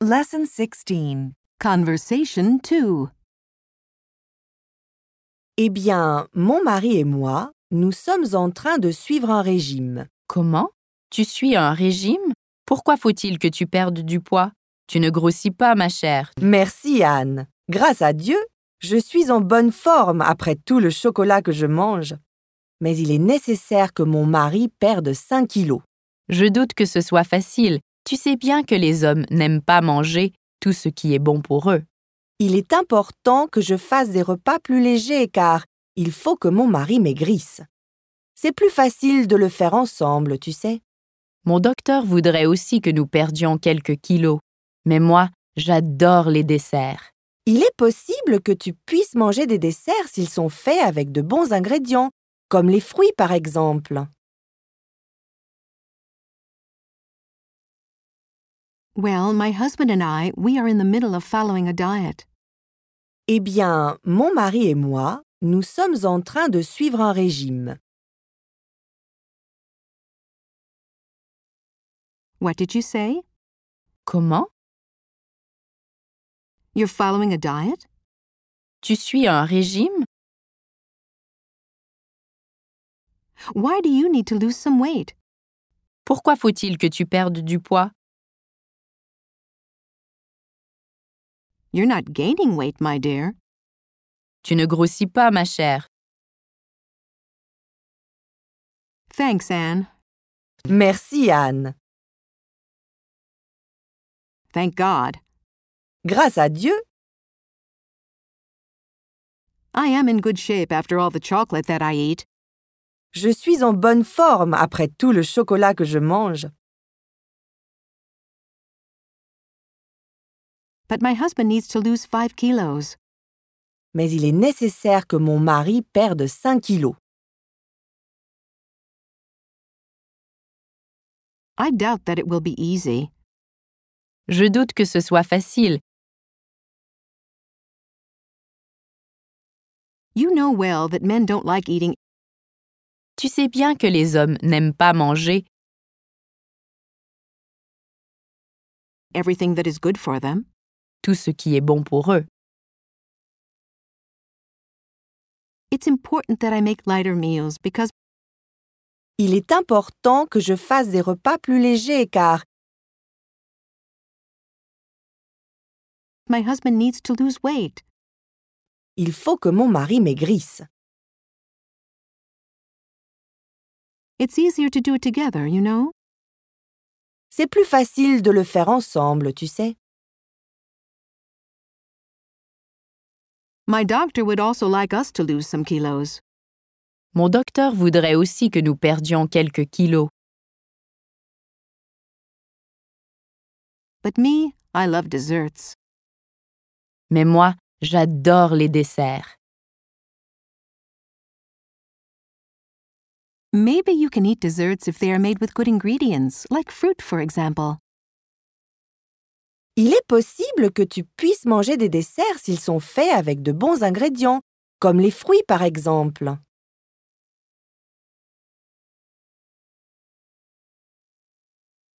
Lesson 16. Conversation 2. Eh bien, mon mari et moi, nous sommes en train de suivre un régime. Comment? Tu suis un régime? Pourquoi faut-il que tu perdes du poids? Tu ne grossis pas, ma chère. Merci Anne. Grâce à Dieu, je suis en bonne forme après tout le chocolat que je mange. Mais il est nécessaire que mon mari perde 5 kilos. Je doute que ce soit facile. Tu sais bien que les hommes n'aiment pas manger tout ce qui est bon pour eux. Il est important que je fasse des repas plus légers car il faut que mon mari maigrisse. C'est plus facile de le faire ensemble, tu sais. Mon docteur voudrait aussi que nous perdions quelques kilos. Mais moi, j'adore les desserts. Il est possible que tu puisses manger des desserts s'ils sont faits avec de bons ingrédients, comme les fruits par exemple. Well, my husband and I, we are in the middle of following a diet. Eh bien, mon mari et moi, nous sommes en train de suivre un régime. What did you say? Comment? You're following a diet? Tu suis un régime? Why do you need to lose some weight? Pourquoi faut-il que tu perdes du poids? You're not gaining weight, my dear. Tu ne grossis pas, ma chère. Thanks, Anne. Merci Anne. Thank God. Grâce à Dieu, I am in good shape after all the chocolate that I eat. je suis en bonne forme après tout le chocolat que je mange. But my husband needs to lose 5 kilos. Mais il est nécessaire que mon mari perde 5 kilos. I doubt that it will be easy. Je doute que ce soit facile. You know well that men don't like eating Tu sais bien que les hommes n'aiment pas manger everything that is good for them. tout ce qui est bon pour eux. It's important that I make lighter meals because Il est important que je fasse des repas plus légers car my husband needs to lose weight. il faut que mon mari maigrisse. It's easier to do it together, you know? C'est plus facile de le faire ensemble, tu sais. My doctor would also like us to lose some kilos. Mon docteur voudrait aussi que nous perdions quelques kilos. But me, I love desserts. Mais moi, j'adore les desserts. Maybe you can eat desserts if they are made with good ingredients, like fruit, for example. Il est possible que tu puisses manger des desserts s'ils sont faits avec de bons ingrédients, comme les fruits par exemple.